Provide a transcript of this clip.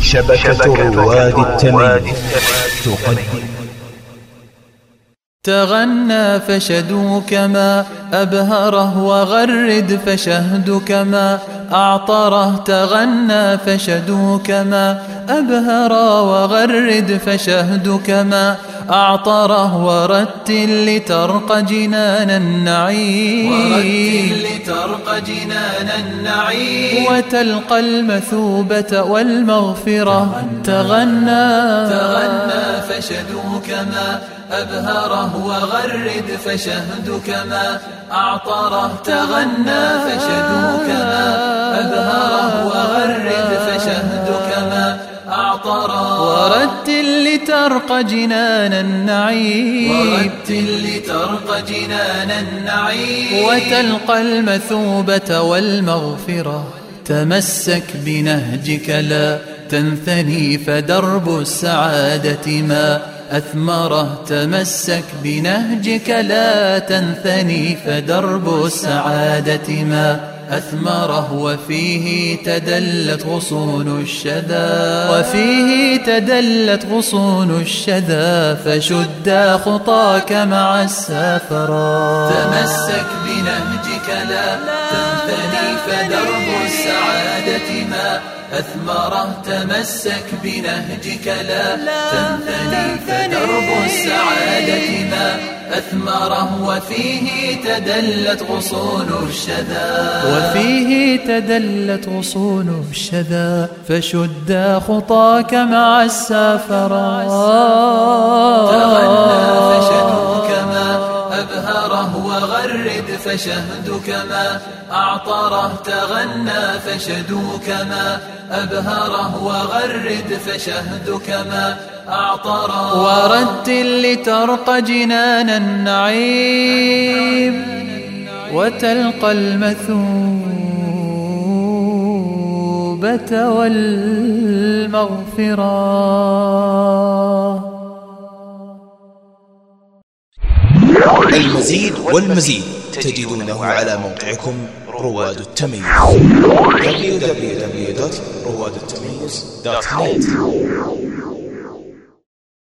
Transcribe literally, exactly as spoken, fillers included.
شبكة رواد التمييز تقدم. تغنى فشدوا كما أبهره، وغرد فشهد كما أعطره. تغنى فشدوا كما أبهره، وغرد فشهد كما أعطره. ورتل لترق جنان النعيم، ورتل لترق جنان النعيم، وتلقى المثوبة والمغفرة. تغنى تغنى فشدوا كما أبهره، وغرد فشهد كما أعطره. تغنى فشدوا كما أبهره، وغرد فشهد كما أعطره. ورتل لترق جنان النعيم، ورتل لترق جنان النعيم، وتلقى المثوبة والمغفرة. تمسك بنهجك لا تنثني، فدرب السعادة ما أثمره. تمسك بنهجك لا تنثني، فدرب السعادة ما أثمره. وفيه تدلت غصون الشذا، وفيه تدلت غصون الشذا، فشدا خطاك مع السافرا. تمسك بنهجك لا تنثني، فدرب السعادة ما أثمره. تمسك بنهجك لا تنثني، فدرب السعادة ما أثمره. وفيه تدلت غصون الشذا، وفيه تدلت غصون الشذا، فشدا خطاك مع السافرا. تغنى فشدوا كما أبهره، وغرد فشهد كما أعطره. تغنى فشدوا كما أبهره، وغرد فشهد كما أعطره. ورتل لترق جنان النعيم، وتلقى المثوبة والمغفرة. المزيد والمزيد تجدونه على موقعكم رواد التميز دبليو دبليو دبليو دوت رواد التميز دوت نت.